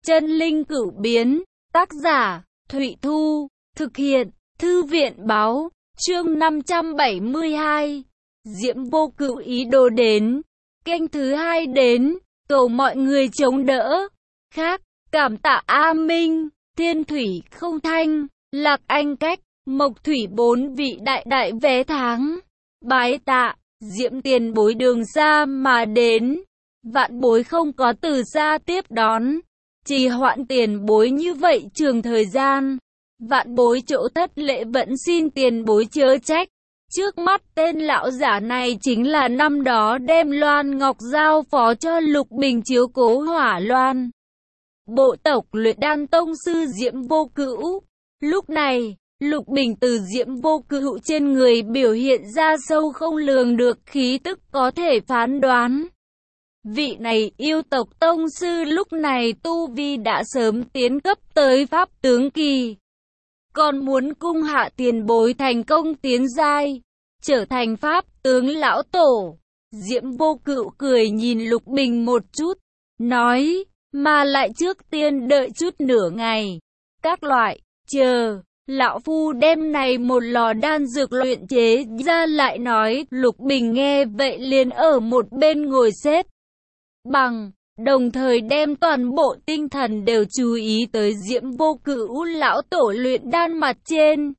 Chân linh cửu biến, tác giả, Thụy Thu, thực hiện, Thư viện báo, chương 572. Diễm Vô Cửu ý đồ đến, kênh thứ 2 đến, cầu mọi người chống đỡ. Khác, cảm tạ A Minh, Thiên Thủy Không Thanh, Lạc Anh Cách, Mộc Thủy 4 vị đại vé tháng. Bái tạ, Diễm tiền bối đường xa mà đến, vạn bối không có từ xa tiếp đón. Trì hoãn tiền bối như vậy trường thời gian, vạn bối chỗ thất lễ vẫn xin tiền bối chớ trách. Trước mắt tên lão giả này chính là năm đó đem Loan Ngọc giao phó cho Lục Bình chiếu cố Hỏa Loan. Bộ tộc luyện đan tông sư Diễm Vô Cửu. Lúc này, Lục Bình từ Diễm Vô Cửu trên người biểu hiện ra sâu không lường được khí tức có thể phán đoán. Vị này yêu tộc tông sư lúc này tu vi đã sớm tiến cấp tới pháp tướng kỳ. Còn muốn cung hạ tiền bối thành công tiến giai, trở thành pháp tướng lão tổ. Diễm Vô Cửu cười nhìn Lục Bình một chút, nói, mà lại trước tiên đợi chút nửa ngày. Các loại, chờ, lão phu đem này một lò đan dược luyện chế ra lại nói. Lục Bình nghe vậy liền ở một bên ngồi xếp bằng, đồng thời đem toàn bộ tinh thần đều chú ý tới Diễm Vô Cửu lão tổ luyện đan mặt trên.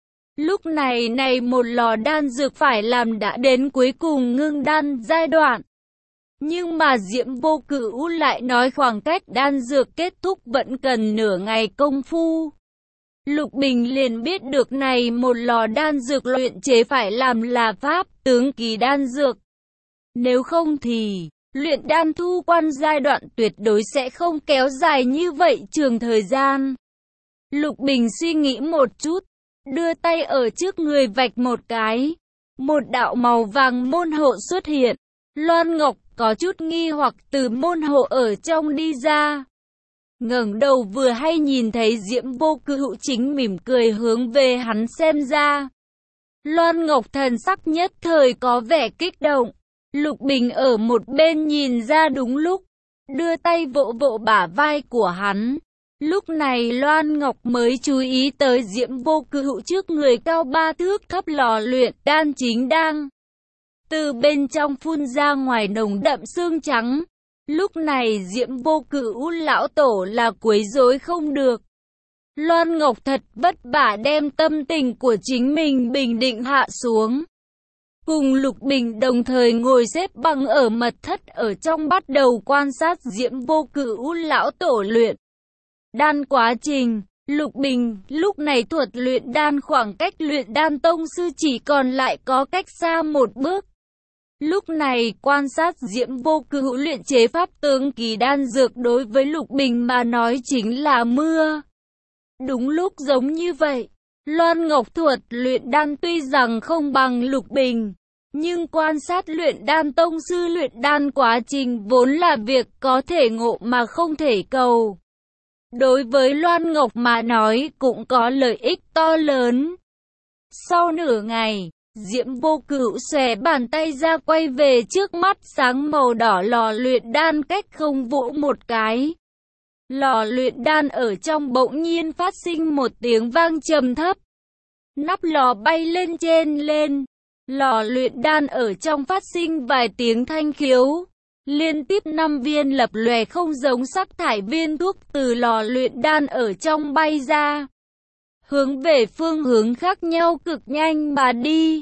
Lúc này một lò đan dược phải làm đã đến cuối cùng ngưng đan giai đoạn. Nhưng mà Diễm Vô Cửu lại nói khoảng cách đan dược kết thúc vẫn cần nửa ngày công phu. Lục Bình liền biết được này một lò đan dược luyện chế phải làm là pháp tướng kỳ đan dược. Nếu không thì luyện đan thu quan giai đoạn tuyệt đối sẽ không kéo dài như vậy trường thời gian. Lục Bình suy nghĩ một chút, đưa tay ở trước người vạch một cái. Một đạo màu vàng môn hộ xuất hiện. Loan Ngọc có chút nghi hoặc từ môn hộ ở trong đi ra. Ngẩng đầu vừa hay nhìn thấy Diễm Vô Cửu chính mỉm cười hướng về hắn xem ra. Loan Ngọc thần sắc nhất thời có vẻ kích động. Lục Bình ở một bên nhìn ra đúng lúc, đưa tay vỗ vỗ bả vai của hắn. Lúc này Loan Ngọc mới chú ý tới Diễm Vô Cửu trước người cao 3 thước thấp lò luyện đan chính đang từ bên trong phun ra ngoài nồng đậm xương trắng. Lúc này Diễm Vô Cửu lão tổ là quấy rối không được. Loan Ngọc thật vất vả đem tâm tình của chính mình bình định hạ xuống. Cùng Lục Bình đồng thời ngồi xếp bằng ở mật thất ở trong bắt đầu quan sát Diễm Vô Cửu lão tổ luyện đan quá trình. Lục Bình lúc này thuật luyện đan khoảng cách luyện đan tông sư chỉ còn lại có cách xa một bước. Lúc này quan sát Diễm Vô Cửu luyện chế pháp tướng kỳ đan dược đối với Lục Bình mà nói chính là mưa. Đúng lúc giống như vậy, Loan Ngọc thuật luyện đan tuy rằng không bằng Lục Bình, nhưng quan sát luyện đan tông sư luyện đan quá trình vốn là việc có thể ngộ mà không thể cầu. Đối với Loan Ngọc mà nói cũng có lợi ích to lớn. Sau nửa ngày, Diễm Vô Cửu xòe bàn tay ra quay về trước mắt sáng màu đỏ lò luyện đan cách không vỗ một cái. Lò luyện đan ở trong bỗng nhiên phát sinh một tiếng vang trầm thấp. Nắp lò bay lên trên lên. Lò luyện đan ở trong phát sinh vài tiếng thanh khiếu. Liên tiếp 5 viên lập lòe không giống sắc thải viên thuốc từ lò luyện đan ở trong bay ra. Hướng về phương hướng khác nhau cực nhanh mà đi.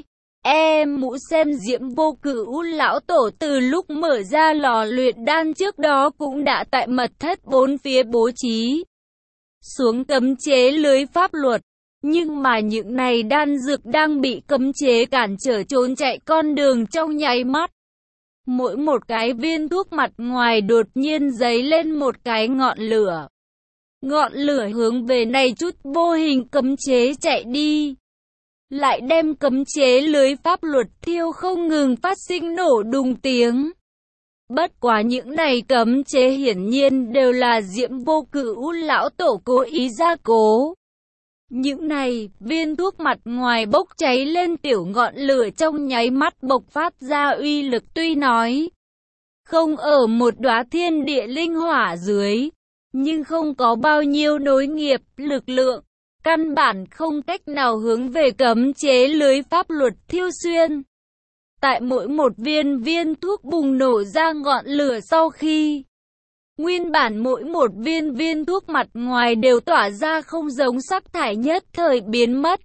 Mũ xem Diễm Vô Cửu lão tổ từ lúc mở ra lò luyện đan trước đó cũng đã tại mật thất bốn phía bố trí xuống cấm chế lưới pháp luật. Nhưng mà những này đan dược đang bị cấm chế cản trở trốn chạy con đường trong nháy mắt. Mỗi một cái viên thuốc mặt ngoài đột nhiên giấy lên một cái ngọn lửa. Ngọn lửa hướng về này chút vô hình cấm chế chạy đi. Lại đem cấm chế lưới pháp luật thiêu không ngừng phát sinh nổ đùng tiếng. Bất quá những này cấm chế hiển nhiên đều là Diễm Vô Cửu lão tổ cố ý gia cố. Những này viên thuốc mặt ngoài bốc cháy lên tiểu ngọn lửa trong nháy mắt bộc phát ra uy lực tuy nói không ở một đóa thiên địa linh hỏa dưới, nhưng không có bao nhiêu nối nghiệp, lực lượng, căn bản không cách nào hướng về cấm chế lưới pháp luật thiêu xuyên. Tại mỗi một viên thuốc bùng nổ ra ngọn lửa sau khi nguyên bản mỗi một viên thuốc mặt ngoài đều tỏa ra không giống sắc thải nhất thời biến mất,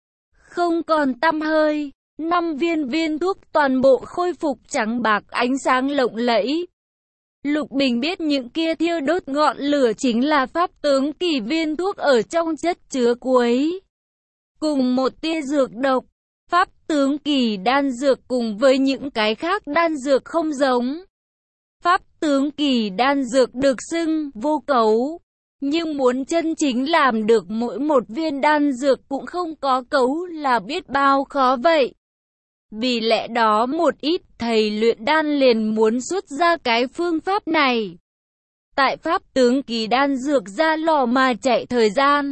không còn tăm hơi. 5 viên thuốc toàn bộ khôi phục trắng bạc ánh sáng lộng lẫy. Lục Bình biết những kia thiêu đốt ngọn lửa chính là pháp tướng kỳ viên thuốc ở trong chất chứa cuối. Cùng một tia dược độc, pháp tướng kỳ đan dược cùng với những cái khác đan dược không giống. Pháp tướng kỳ đan dược được xưng vô cấu, nhưng muốn chân chính làm được mỗi một viên đan dược cũng không có cấu là biết bao khó vậy. Vì lẽ đó một ít thầy luyện đan liền muốn xuất ra cái phương pháp này. Tại pháp tướng kỳ đan dược ra lò mà chạy thời gian,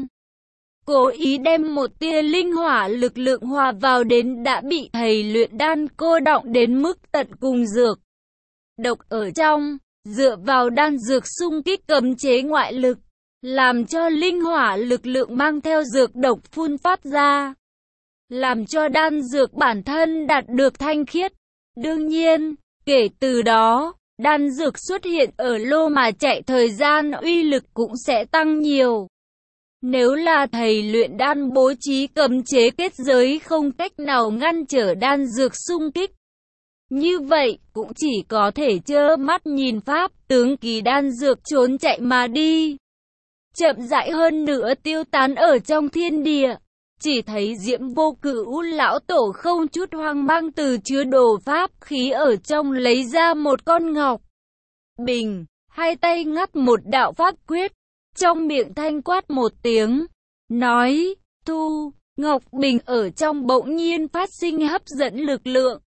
cố ý đem một tia linh hỏa lực lượng hòa vào đến đã bị thầy luyện đan cô đọng đến mức tận cùng dược độc ở trong, dựa vào đan dược xung kích cấm chế ngoại lực, làm cho linh hỏa lực lượng mang theo dược độc phun phát ra, làm cho đan dược bản thân đạt được thanh khiết. Đương nhiên, kể từ đó, đan dược xuất hiện ở lô mà chạy thời gian uy lực cũng sẽ tăng nhiều. Nếu là thầy luyện đan bố trí cấm chế kết giới không cách nào ngăn trở đan dược xung kích, như vậy cũng chỉ có thể trơ mắt nhìn pháp tướng kỳ đan dược trốn chạy mà đi, chậm rãi hơn nữa tiêu tán ở trong thiên địa. Chỉ thấy Diễm Vô Cửu lão tổ không chút hoang mang từ chứa đồ pháp khí ở trong lấy ra một con ngọc bình, hai tay ngắt một đạo pháp quyết, trong miệng thanh quát một tiếng, nói, thu. Ngọc bình ở trong bỗng nhiên phát sinh hấp dẫn lực lượng.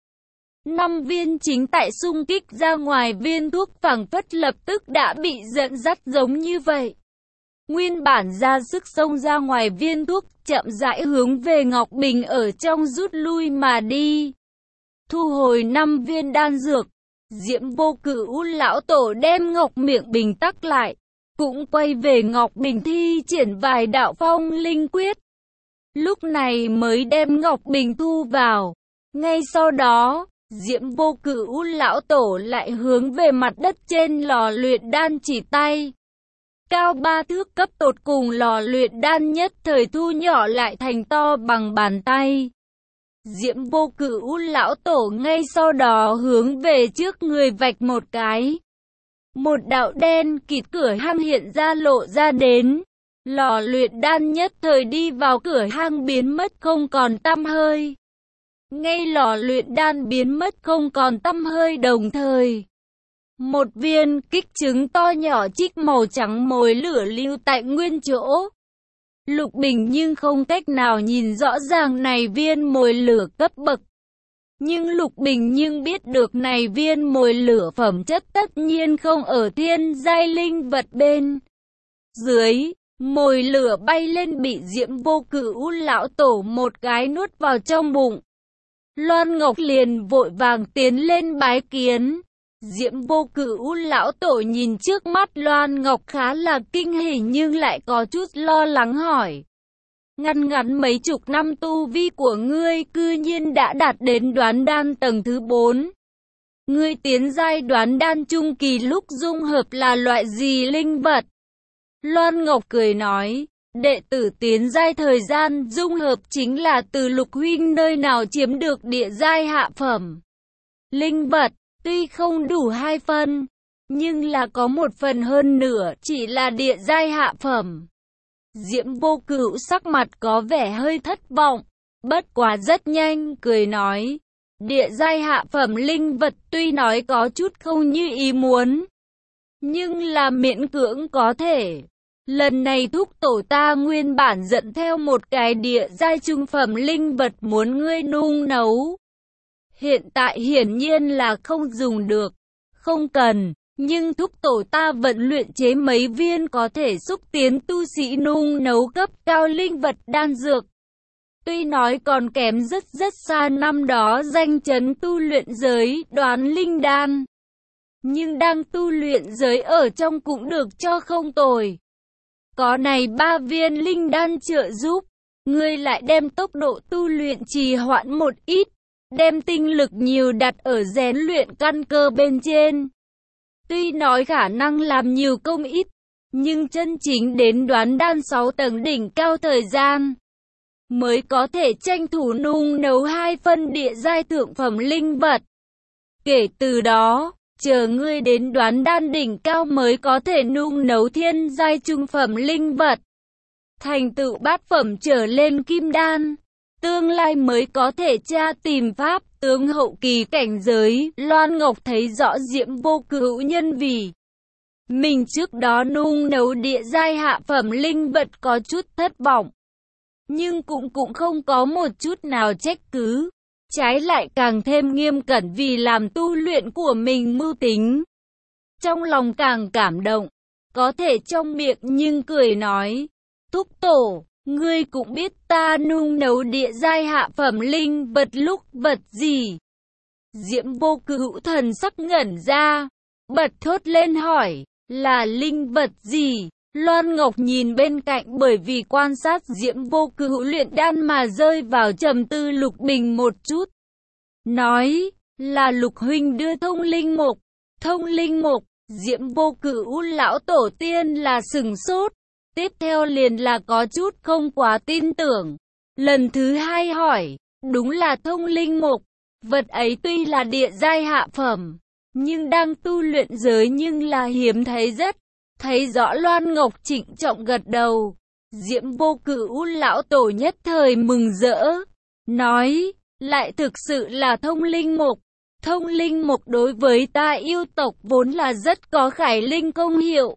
5 viên chính tại xung kích ra ngoài viên thuốc phảng phất lập tức đã bị dẫn dắt giống như vậy. Nguyên bản ra sức xông ra ngoài viên thuốc, chậm rãi hướng về Ngọc bình ở trong rút lui mà đi. Thu hồi 5 viên đan dược, Diễm Vô Cửu lão tổ đem Ngọc miệng bình tắc lại, cũng quay về Ngọc bình thi triển vài đạo phong linh quyết. Lúc này mới đem Ngọc bình thu vào. Ngay sau đó, Diễm Vô Cửu lão tổ lại hướng về mặt đất trên lò luyện đan chỉ tay. Cao 3 thước cấp tột cùng lò luyện đan nhất thời thu nhỏ lại thành to bằng bàn tay. Diễm Vô Cửu lão tổ ngay sau đó hướng về trước người vạch một cái. Một đạo đen kịt cửa hang hiện ra lộ ra đến. Lò luyện đan nhất thời đi vào cửa hang biến mất không còn tăm hơi. Ngay lò luyện đan biến mất không còn tăm hơi đồng thời, một viên kích trứng to nhỏ chích màu trắng mồi lửa lưu tại nguyên chỗ. Lục Bình nhưng không cách nào nhìn rõ ràng này viên mồi lửa cấp bậc. Nhưng Lục Bình nhưng biết được này viên mồi lửa phẩm chất tất nhiên không ở thiên giai linh vật bên dưới. Mồi lửa bay lên bị Diễm Vô Cửu lão tổ một cái nuốt vào trong bụng. Loan Ngọc liền vội vàng tiến lên bái kiến. Diễm Vô Cửu lão tổ nhìn trước mắt Loan Ngọc khá là kinh hỉ nhưng lại có chút lo lắng hỏi. Ngắn mấy chục năm tu vi của ngươi cư nhiên đã đạt đến đoán đan tầng thứ 4. Ngươi tiến giai đoán đan trung kỳ lúc dung hợp là loại gì linh vật? Loan Ngọc cười nói, đệ tử tiến giai thời gian dung hợp chính là từ Lục huynh nơi nào chiếm được địa giai hạ phẩm linh vật, tuy không đủ 2 phần, nhưng là có 1 phần hơn nửa chỉ là địa giai hạ phẩm. Diễm Vô Cửu sắc mặt có vẻ hơi thất vọng, bất quá rất nhanh cười nói, địa giai hạ phẩm linh vật tuy nói có chút không như ý muốn, nhưng là miễn cưỡng có thể. Lần này thúc tổ ta nguyên bản dẫn theo một cái địa giai trung phẩm linh vật muốn ngươi nung nấu. Hiện tại hiển nhiên là không dùng được, không cần, nhưng thúc tổ ta vẫn luyện chế mấy viên có thể xúc tiến tu sĩ nung nấu cấp cao linh vật đan dược. Tuy nói còn kém rất xa năm đó danh chấn tu luyện giới đoán linh đan. nhưng đang tu luyện giới ở trong cũng được cho không tồi. Có này 3 viên linh đan trợ giúp, ngươi lại đem tốc độ tu luyện trì hoãn một ít, đem tinh lực nhiều đặt ở rèn luyện căn cơ bên trên. Tuy nói khả năng làm nhiều công ít, nhưng chân chính đến đoán đan 6 tầng đỉnh cao thời gian, mới có thể tranh thủ nung nấu 2 phân địa giai thượng phẩm linh vật. Kể từ đó, chờ ngươi đến đoán đan đỉnh cao mới có thể nung nấu thiên giai trung phẩm linh vật. Thành tựu bát phẩm trở lên kim đan, tương lai mới có thể tra tìm pháp tướng hậu kỳ cảnh giới. Loan Ngọc thấy rõ Diễm Vô Cửu nhân vì mình trước đó nung nấu địa giai hạ phẩm linh vật có chút thất vọng, nhưng cũng không có một chút nào trách cứ. Trái lại càng thêm nghiêm cẩn vì làm tu luyện của mình mưu tính. Trong lòng càng cảm động, có thể trong miệng nhưng cười nói, Thúc Tổ, ngươi cũng biết ta nung nấu địa giai hạ phẩm linh vật lúc vật gì. Diễm Vô Cửu thần sắc ngẩn ra, bật thốt lên hỏi, là linh vật gì? Loan Ngọc nhìn bên cạnh bởi vì quan sát Diễm Vô Cửu luyện đan mà rơi vào trầm tư. Lục Bình một chút, nói, là Lục huynh đưa thông linh mục. Thông linh mục, Diễm Vô Cửu lão tổ tiên là sừng sốt, tiếp theo liền là có chút không quá tin tưởng. Lần thứ hai hỏi, đúng là thông linh mục, vật ấy tuy là địa giai hạ phẩm, nhưng đang tu luyện giới nhưng là hiếm thấy rất. Thấy rõ Loan Ngọc trịnh trọng gật đầu, Diễm Vô Cửu lão tổ nhất thời mừng rỡ, nói, lại thực sự là thông linh mục. Thông linh mục đối với ta yêu tộc vốn là rất có khải linh công hiệu,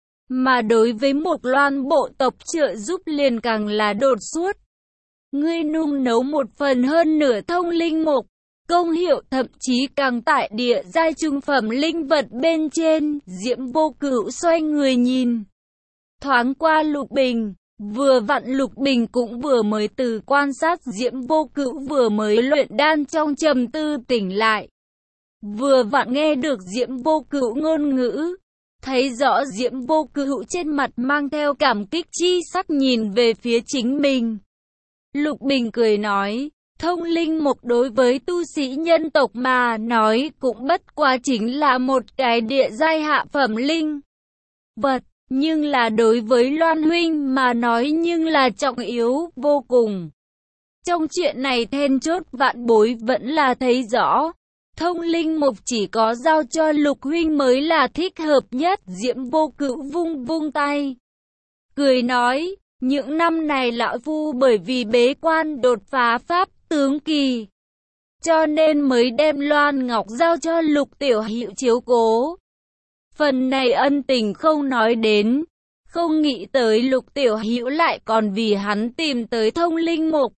mà đối với một Loan bộ tộc trợ giúp liền càng là đột xuất. Ngươi nung nấu một phần hơn nửa thông linh mục, công hiệu thậm chí càng tại địa giai trung phẩm linh vật bên trên. Diễm Vô Cửu xoay người nhìn thoáng qua Lục Bình, vừa vặn Lục Bình cũng vừa mới từ quan sát Diễm Vô Cửu vừa mới luyện đan trong trầm tư tỉnh lại, vừa vặn nghe được Diễm Vô Cửu ngôn ngữ, thấy rõ Diễm Vô Cửu trên mặt mang theo cảm kích chi sắc nhìn về phía chính mình. Lục Bình cười nói, thông linh mục đối với tu sĩ nhân tộc mà nói cũng bất quá chính là một cái địa giai hạ phẩm linh vật, nhưng là đối với Loan huynh mà nói nhưng là trọng yếu vô cùng. Trong chuyện này then chốt vạn bối vẫn là thấy rõ, thông linh mục chỉ có giao cho Lục huynh mới là thích hợp nhất. Diễm Vô Cửu vung vung tay, cười nói, những năm này lão phu bởi vì bế quan đột phá pháp tướng kỳ, cho nên mới đem Loan Ngọc giao cho Lục tiểu hữu chiếu cố. Phần này ân tình không nói đến, không nghĩ tới Lục tiểu hữu lại còn vì hắn tìm tới thông linh mục,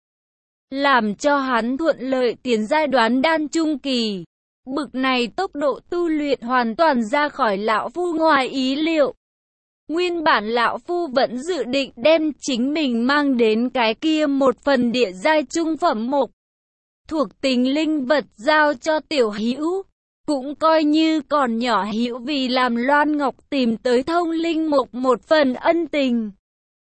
làm cho hắn thuận lợi tiến giai đoán đan trung kỳ. Bực này tốc độ tu luyện hoàn toàn ra khỏi lão phu ngoài ý liệu. Nguyên bản lão phu vẫn dự định đem chính mình mang đến cái kia một phần địa giai trung phẩm mục thuộc tính linh vật giao cho tiểu hữu, cũng coi như còn nhỏ hữu vì làm Loan Ngọc tìm tới thông linh mục một phần ân tình.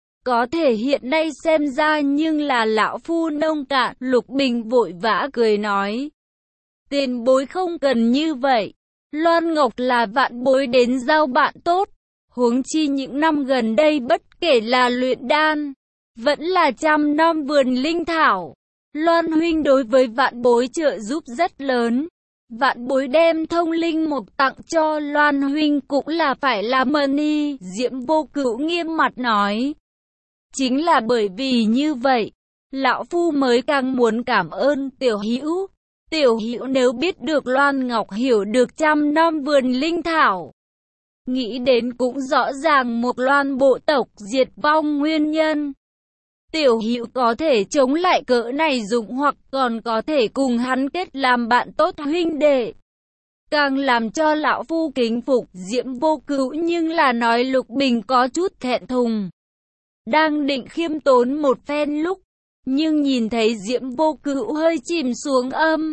Có thể hiện nay xem ra nhưng là lão phu nông cạn. Lục Bình vội vã cười nói, tiền bối không cần như vậy, Loan Ngọc là vạn bối đến giao bạn tốt. Huống chi những năm gần đây bất kể là luyện đan, vẫn là trăm năm vườn linh thảo, Loan huynh đối với vạn bối trợ giúp rất lớn. Vạn bối đem thông linh mục tặng cho Loan huynh cũng là phải làm ơn y. Diễm Vô Cửu nghiêm mặt nói, chính là bởi vì như vậy, lão phu mới càng muốn cảm ơn tiểu hữu. Tiểu hữu nếu biết được Loan Ngọc hiểu được trăm năm vườn linh thảo, nghĩ đến cũng rõ ràng một Loan bộ tộc diệt vong nguyên nhân. Tiểu hữu có thể chống lại cỡ này dụng hoặc còn có thể cùng hắn kết làm bạn tốt huynh đệ, càng làm cho lão phu kính phục. Diễm Vô Cửu nhưng là nói Lục Bình có chút thẹn thùng, đang định khiêm tốn một phen lúc, nhưng nhìn thấy Diễm Vô Cửu hơi chìm xuống âm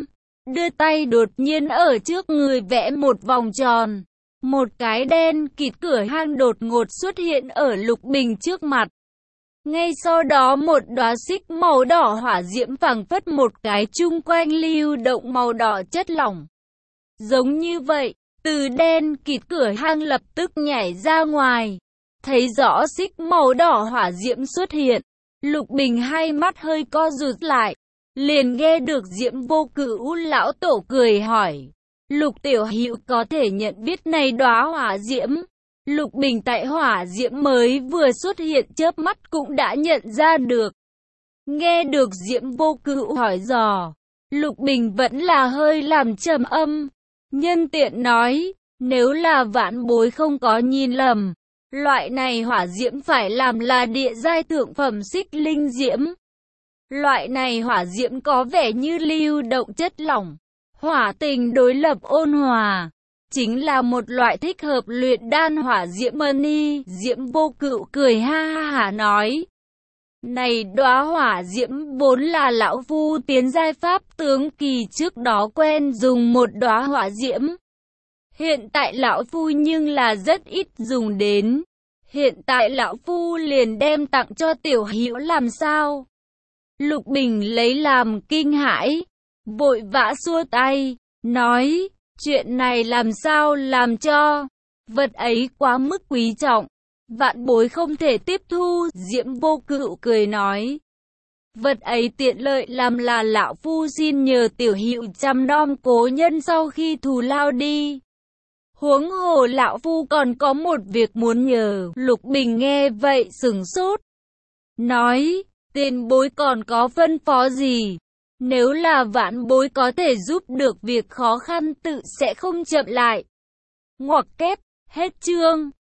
đưa tay đột nhiên ở trước người vẽ một vòng tròn. Một cái đen kịt cửa hang đột ngột xuất hiện ở Lục Bình trước mặt. Ngay sau đó một đóa xích màu đỏ hỏa diễm phảng phất một cái chung quanh lưu động màu đỏ chất lỏng. Giống như vậy, từ đen kịt cửa hang lập tức nhảy ra ngoài. Thấy rõ xích màu đỏ hỏa diễm xuất hiện, Lục Bình hai mắt hơi co rụt lại. Liền nghe được Diễm Vô Cửu lão tổ cười hỏi. Lục tiểu hữu có thể nhận biết này đóa hỏa diễm. Lục Bình tại hỏa diễm mới vừa xuất hiện chớp mắt cũng đã nhận ra được. Nghe được Diễm Vô Cửu hỏi dò, Lục Bình vẫn là hơi làm trầm âm. Nhân tiện nói, nếu là vãn bối không có nhìn lầm, loại này hỏa diễm phải làm là địa giai thượng phẩm xích linh diễm. Loại này hỏa diễm có vẻ như lưu động chất lỏng, hỏa tình đối lập ôn hòa, chính là một loại thích hợp luyện đan hỏa diễm mani. Diễm Vô Cửu cười ha ha nói, này đóa hỏa diễm vốn là lão phu tiến giai pháp tướng kỳ trước đó quen dùng một đóa hỏa diễm. Hiện tại lão phu nhưng là rất ít dùng đến. Hiện tại lão phu liền đem tặng cho tiểu hữu làm sao? Lục Bình lấy làm kinh hãi, vội vã xua tay, nói, chuyện này làm sao làm cho, vật ấy quá mức quý trọng, vạn bối không thể tiếp thu. Diễm Vô Cửu cười nói, vật ấy tiện lợi làm là lão phu xin nhờ tiểu hữu chăm nom cố nhân sau khi thù lao đi. Huống hồ lão phu còn có một việc muốn nhờ. Lục Bình nghe vậy sửng sốt, nói, tiền bối còn có phân phó gì? Nếu là vãn bối có thể giúp được việc khó khăn tự sẽ không chậm lại. Ngoặc kép, hết chương.